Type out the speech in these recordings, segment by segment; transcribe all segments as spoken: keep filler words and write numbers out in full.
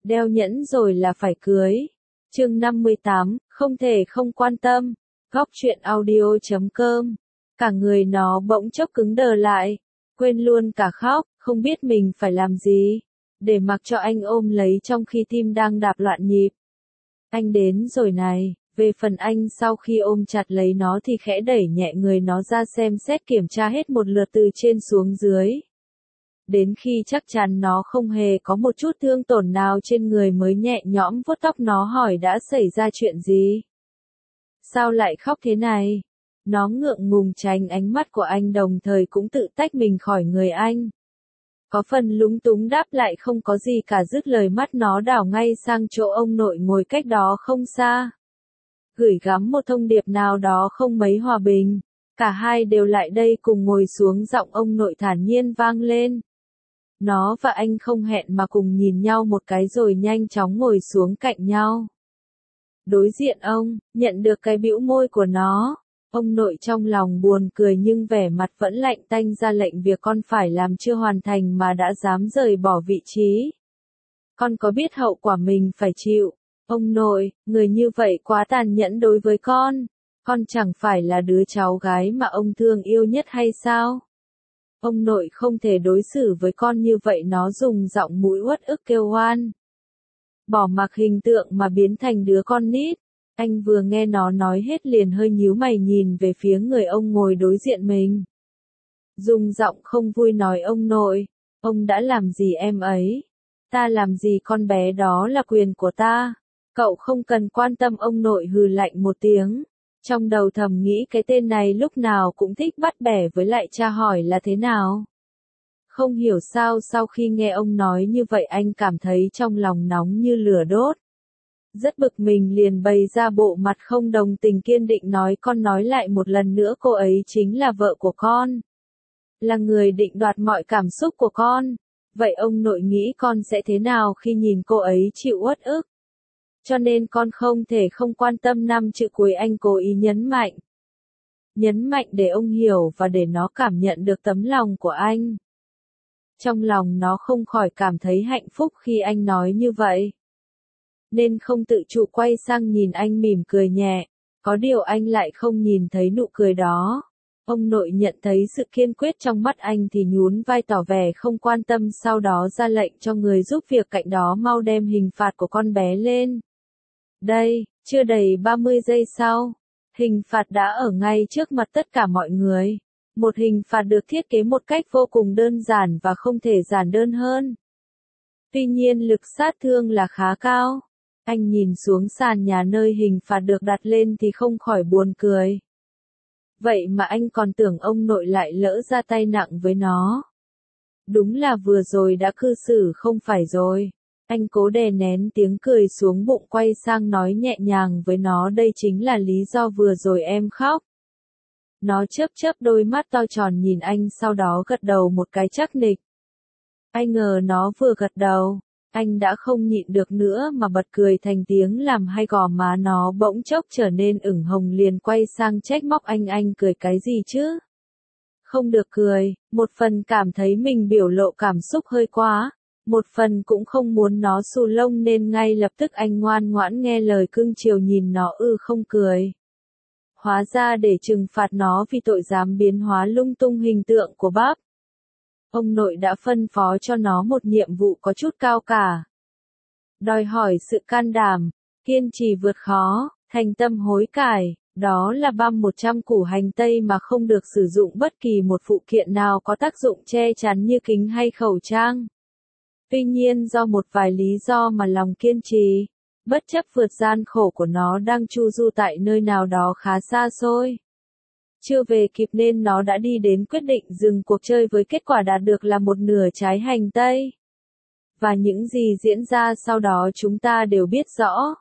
Đeo nhẫn rồi là phải cưới. Chương năm mươi tám, không thể không quan tâm. Góc truyện audio chấm com. Cả người nó bỗng chốc cứng đờ lại, quên luôn cả khóc, không biết mình phải làm gì, để mặc cho anh ôm lấy trong khi tim đang đạp loạn nhịp. Anh đến rồi này. Về phần anh sau khi ôm chặt lấy nó thì khẽ đẩy nhẹ người nó ra xem xét kiểm tra hết một lượt từ trên xuống dưới. Đến khi chắc chắn nó không hề có một chút thương tổn nào trên người mới nhẹ nhõm vuốt tóc nó hỏi đã xảy ra chuyện gì? Sao lại khóc thế này? Nó ngượng ngùng tránh ánh mắt của anh đồng thời cũng tự tách mình khỏi người anh. Có phần lúng túng đáp lại không có gì cả dứt lời mắt nó đảo ngay sang chỗ ông nội ngồi cách đó không xa. Gửi gắm một thông điệp nào đó không mấy hòa bình. Cả hai đều lại đây cùng ngồi xuống giọng ông nội thản nhiên vang lên. Nó và anh không hẹn mà cùng nhìn nhau một cái rồi nhanh chóng ngồi xuống cạnh nhau. Đối diện ông, nhận được cái bĩu môi của nó. Ông nội trong lòng buồn cười nhưng vẻ mặt vẫn lạnh tanh ra lệnh việc con phải làm chưa hoàn thành mà đã dám rời bỏ vị trí. Con có biết hậu quả mình phải chịu? Ông nội, người như vậy quá tàn nhẫn đối với con. Con chẳng phải là đứa cháu gái mà ông thương yêu nhất hay sao? Ông nội không thể đối xử với con như vậy, nó dùng giọng mũi uất ức kêu oan. Bỏ mặc hình tượng mà biến thành đứa con nít. Anh vừa nghe nó nói hết liền hơi nhíu mày nhìn về phía người ông ngồi đối diện mình. Dùng giọng không vui nói ông nội, ông đã làm gì em ấy? Ta làm gì con bé đó là quyền của ta. Cậu không cần quan tâm. Ông nội hừ lạnh một tiếng. Trong đầu thầm nghĩ cái tên này lúc nào cũng thích bắt bẻ với lại cha hỏi là thế nào. Không hiểu sao sau khi nghe ông nói như vậy anh cảm thấy trong lòng nóng như lửa đốt. Rất bực mình liền bày ra bộ mặt không đồng tình kiên định nói con nói lại một lần nữa cô ấy chính là vợ của con. Là người định đoạt mọi cảm xúc của con. Vậy ông nội nghĩ con sẽ thế nào khi nhìn cô ấy chịu uất ức? Cho nên con không thể không quan tâm. Năm chữ cuối anh cố ý nhấn mạnh. Nhấn mạnh để ông hiểu và để nó cảm nhận được tấm lòng của anh. Trong lòng nó không khỏi cảm thấy hạnh phúc khi anh nói như vậy. Nên không tự chủ quay sang nhìn anh mỉm cười nhẹ. Có điều anh lại không nhìn thấy nụ cười đó. Ông nội nhận thấy sự kiên quyết trong mắt anh thì nhún vai tỏ vẻ không quan tâm, sau đó ra lệnh cho người giúp việc cạnh đó mau đem hình phạt của con bé lên. Đây, chưa đầy ba mươi giây sau, hình phạt đã ở ngay trước mặt tất cả mọi người. Một hình phạt được thiết kế một cách vô cùng đơn giản và không thể giản đơn hơn. Tuy nhiên lực sát thương là khá cao. Anh nhìn xuống sàn nhà nơi hình phạt được đặt lên thì không khỏi buồn cười. Vậy mà anh còn tưởng ông nội lại lỡ ra tay nặng với nó. Đúng là vừa rồi đã cư xử không phải rồi. Anh cố đè nén tiếng cười xuống bụng quay sang nói nhẹ nhàng với nó đây chính là lý do vừa rồi em khóc. Nó chớp chớp đôi mắt to tròn nhìn anh sau đó gật đầu một cái chắc nịch. Ai ngờ nó vừa gật đầu, anh đã không nhịn được nữa mà bật cười thành tiếng làm hai gò má nó bỗng chốc trở nên ửng hồng liền quay sang trách móc anh anh cười cái gì chứ? Không được cười, một phần cảm thấy mình biểu lộ cảm xúc hơi quá, một phần cũng không muốn nó xù lông nên ngay lập tức anh ngoan ngoãn nghe lời cưng chiều nhìn nó ư không cười. Hóa ra để trừng phạt nó vì tội dám biến hóa lung tung hình tượng của bác. Ông nội đã phân phó cho nó một nhiệm vụ có chút cao cả. Đòi hỏi sự can đảm, kiên trì vượt khó, thành tâm hối cải, đó là băm một trăm củ hành tây mà không được sử dụng bất kỳ một phụ kiện nào có tác dụng che chắn như kính hay khẩu trang. Tuy nhiên do một vài lý do mà lòng kiên trì, bất chấp vượt gian khổ của nó đang chu du tại nơi nào đó khá xa xôi. Chưa về kịp nên nó đã đi đến quyết định dừng cuộc chơi với kết quả đạt được là một nửa trái hành tây. Và những gì diễn ra sau đó chúng ta đều biết rõ.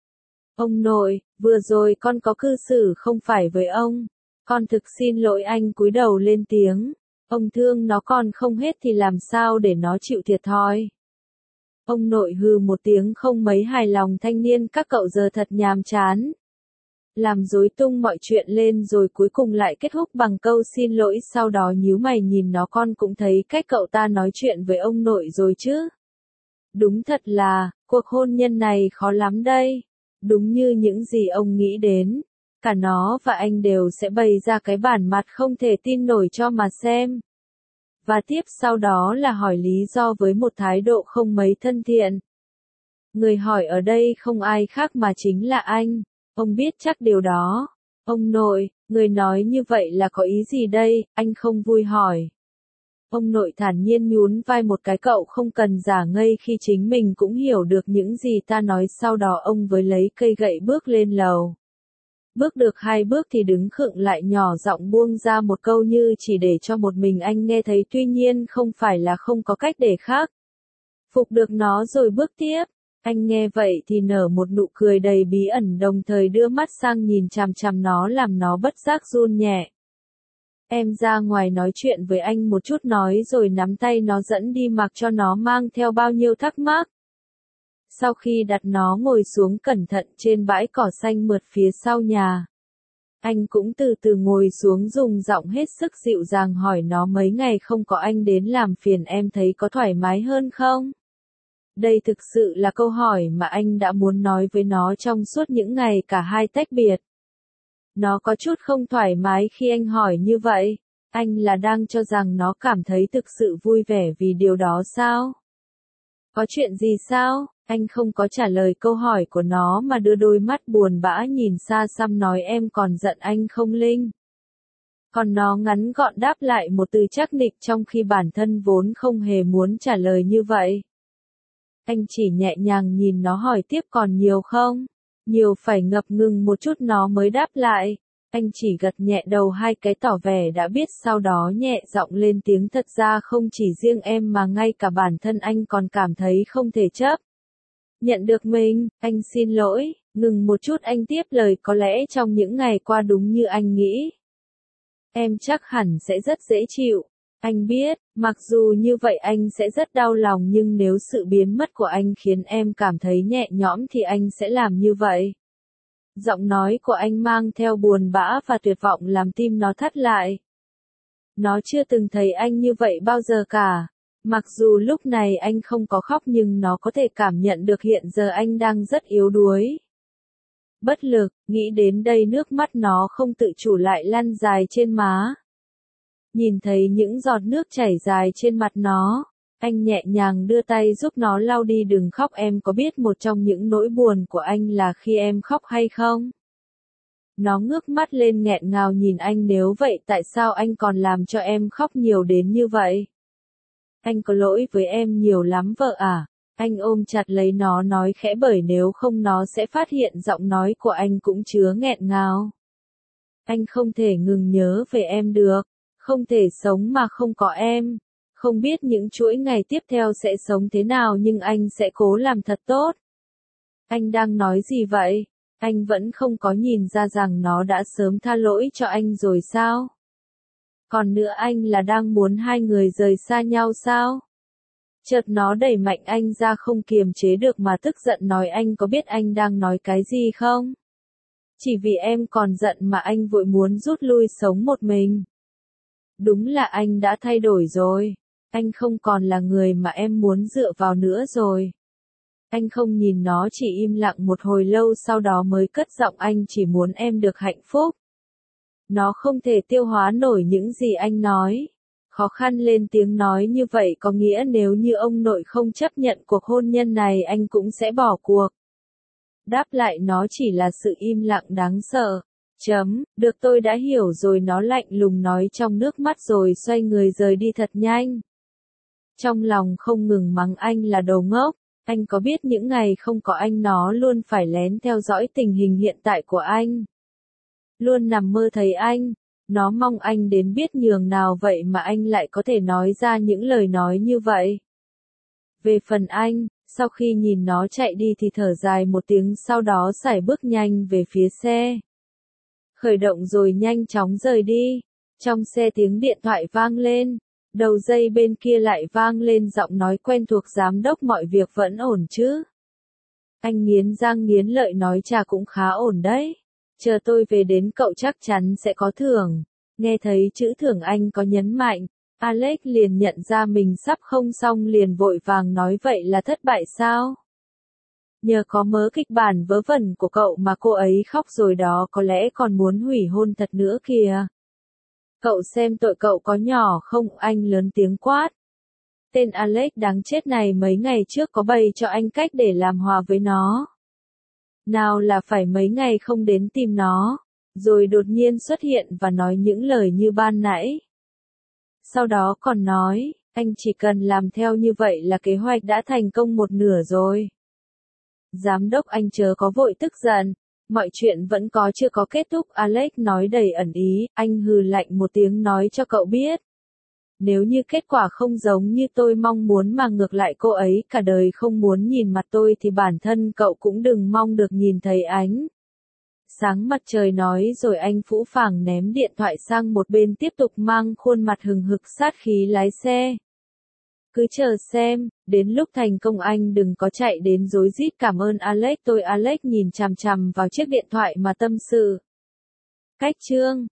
Ông nội, vừa rồi con có cư xử không phải với ông. Con thực xin lỗi anh cúi đầu lên tiếng. Ông thương nó còn không hết thì làm sao để nó chịu thiệt thòi. Ông nội hừ một tiếng không mấy hài lòng thanh niên các cậu giờ thật nhàm chán. Làm rối tung mọi chuyện lên rồi cuối cùng lại kết thúc bằng câu xin lỗi sau đó nhíu mày nhìn nó con cũng thấy cách cậu ta nói chuyện với ông nội rồi chứ. Đúng thật là, Cuộc hôn nhân này khó lắm đây. Đúng như những gì ông nghĩ đến. Cả nó và anh đều sẽ bày ra cái bản mặt không thể tin nổi cho mà xem. Và tiếp sau đó là hỏi lý do với một thái độ không mấy thân thiện. Người hỏi ở đây không ai khác mà chính là anh. Ông biết chắc điều đó. Ông nội, người nói như vậy là có ý gì đây? Anh không vui hỏi. Ông nội thản nhiên nhún vai một cái, cậu không cần giả ngây khi chính mình cũng hiểu được những gì ta nói. Sau đó ông với lấy cây gậy bước lên lầu. Bước được hai bước thì đứng khựng lại, nhỏ giọng buông ra một câu như chỉ để cho một mình anh nghe thấy, tuy nhiên không phải là không có cách để khác. Phục được nó rồi bước tiếp. Anh nghe vậy thì nở một nụ cười đầy bí ẩn, đồng thời đưa mắt sang nhìn chằm chằm nó làm nó bất giác run nhẹ. Em ra ngoài nói chuyện với anh một chút, nói rồi nắm tay nó dẫn đi mặc cho nó mang theo bao nhiêu thắc mắc. Sau khi đặt nó ngồi xuống cẩn thận trên bãi cỏ xanh mượt phía sau nhà, anh cũng từ từ ngồi xuống, dùng giọng hết sức dịu dàng hỏi nó, mấy ngày không có anh đến làm phiền em thấy có thoải mái hơn không? Đây thực sự là câu hỏi mà anh đã muốn nói với nó trong suốt những ngày cả hai tách biệt. Nó có chút không thoải mái khi anh hỏi như vậy. Anh là đang cho rằng nó cảm thấy thực sự vui vẻ vì điều đó sao? Có chuyện gì sao? Anh không có trả lời câu hỏi của nó mà đưa đôi mắt buồn bã nhìn xa xăm nói, em còn giận anh không Linh? Còn nó ngắn gọn đáp lại một từ chắc nịch, trong khi bản thân vốn không hề muốn trả lời như vậy. Anh chỉ nhẹ nhàng nhìn nó hỏi tiếp, còn nhiều không? Nhiều, phải ngập ngừng một chút nó mới đáp lại. Anh chỉ gật nhẹ đầu hai cái tỏ vẻ đã biết, sau đó nhẹ giọng lên tiếng, thật ra không chỉ riêng em mà ngay cả bản thân anh còn cảm thấy không thể chấp nhận được mình. Anh xin lỗi. Ngừng một chút anh tiếp lời, có lẽ trong những ngày qua đúng như anh nghĩ, em chắc hẳn sẽ rất dễ chịu. Anh biết, mặc dù như vậy anh sẽ rất đau lòng, nhưng nếu sự biến mất của anh khiến em cảm thấy nhẹ nhõm thì anh sẽ làm như vậy. Giọng nói của anh mang theo buồn bã và tuyệt vọng làm tim nó thắt lại. Nó chưa từng thấy anh như vậy bao giờ cả. Mặc dù lúc này anh không có khóc, nhưng nó có thể cảm nhận được hiện giờ anh đang rất yếu đuối. Bất lực, nghĩ đến đây nước mắt nó không tự chủ lại lăn dài trên má. Nhìn thấy những giọt nước chảy dài trên mặt nó, anh nhẹ nhàng đưa tay giúp nó lau đi. Đừng khóc, em có biết một trong những nỗi buồn của anh là khi em khóc hay không? Nó ngước mắt lên nghẹn ngào nhìn anh, nếu vậy tại sao anh còn làm cho em khóc nhiều đến như vậy? Anh có lỗi với em nhiều lắm vợ à? Anh ôm chặt lấy nó nói khẽ, bởi nếu không nó sẽ phát hiện giọng nói của anh cũng chứa nghẹn ngào. Anh không thể ngừng nhớ về em được, không thể sống mà không có em. Không biết những chuỗi ngày tiếp theo sẽ sống thế nào, nhưng anh sẽ cố làm thật tốt. Anh đang nói gì vậy? Anh vẫn không có nhìn ra rằng nó đã sớm tha lỗi cho anh rồi sao? Còn nữa, anh là đang muốn hai người rời xa nhau sao? Chợt nó đẩy mạnh anh ra, không kiềm chế được mà tức giận nói, anh có biết anh đang nói cái gì không? Chỉ vì em còn giận mà anh vội muốn rút lui sống một mình. Đúng là anh đã thay đổi rồi. Anh không còn là người mà em muốn dựa vào nữa rồi. Anh không nhìn nó, chỉ im lặng một hồi lâu sau đó mới cất giọng, anh chỉ muốn em được hạnh phúc. Nó không thể tiêu hóa nổi những gì anh nói. Khó khăn lên tiếng nói, như vậy có nghĩa nếu như ông nội không chấp nhận cuộc hôn nhân này anh cũng sẽ bỏ cuộc. Đáp lại nó chỉ là sự im lặng đáng sợ. Chấm, được, tôi đã hiểu rồi, nó lạnh lùng nói trong nước mắt rồi xoay người rời đi thật nhanh. Trong lòng không ngừng mắng anh là đồ ngốc. Anh có biết những ngày không có anh nó luôn phải lén theo dõi tình hình hiện tại của anh. Luôn nằm mơ thấy anh. Nó mong anh đến biết nhường nào vậy mà anh lại có thể nói ra những lời nói như vậy. Về phần anh, sau khi nhìn nó chạy đi thì thở dài một tiếng, sau đó sải bước nhanh về phía xe. Khởi động rồi nhanh chóng rời đi. Trong xe tiếng điện thoại vang lên. Đầu dây bên kia lại vang lên giọng nói quen thuộc, giám đốc, mọi việc vẫn ổn chứ? Anh nghiến răng nghiến lợi nói, chà, cũng khá ổn đấy. Chờ tôi về đến cậu chắc chắn sẽ có thưởng. Nghe thấy chữ thưởng anh có nhấn mạnh. Alex liền nhận ra mình sắp không xong, liền vội vàng nói, vậy là thất bại sao? Nhờ có mớ kịch bản vớ vẩn của cậu mà cô ấy khóc rồi đó, có lẽ còn muốn hủy hôn thật nữa kìa. Cậu xem tội cậu có nhỏ không, anh lớn tiếng quát. Tên Alex đáng chết này mấy ngày trước có bày cho anh cách để làm hòa với nó. Nào là phải mấy ngày không đến tìm nó, rồi đột nhiên xuất hiện và nói những lời như ban nãy. Sau đó còn nói, anh chỉ cần làm theo như vậy là kế hoạch đã thành công một nửa rồi. Giám đốc anh chớ có vội tức giận, mọi chuyện vẫn có chưa có kết thúc, Alex nói đầy ẩn ý, anh hừ lạnh một tiếng nói cho cậu biết. Nếu như kết quả không giống như tôi mong muốn mà ngược lại cô ấy cả đời không muốn nhìn mặt tôi thì bản thân cậu cũng đừng mong được nhìn thấy ánh sáng mặt trời, nói rồi anh phũ phàng ném điện thoại sang một bên, tiếp tục mang khuôn mặt hừng hực sát khí lái xe. Cứ chờ xem, đến lúc thành công anh đừng có chạy đến rối rít cảm ơn Alex tôi. Alex nhìn chằm chằm vào chiếc điện thoại mà tâm sự. Cách chương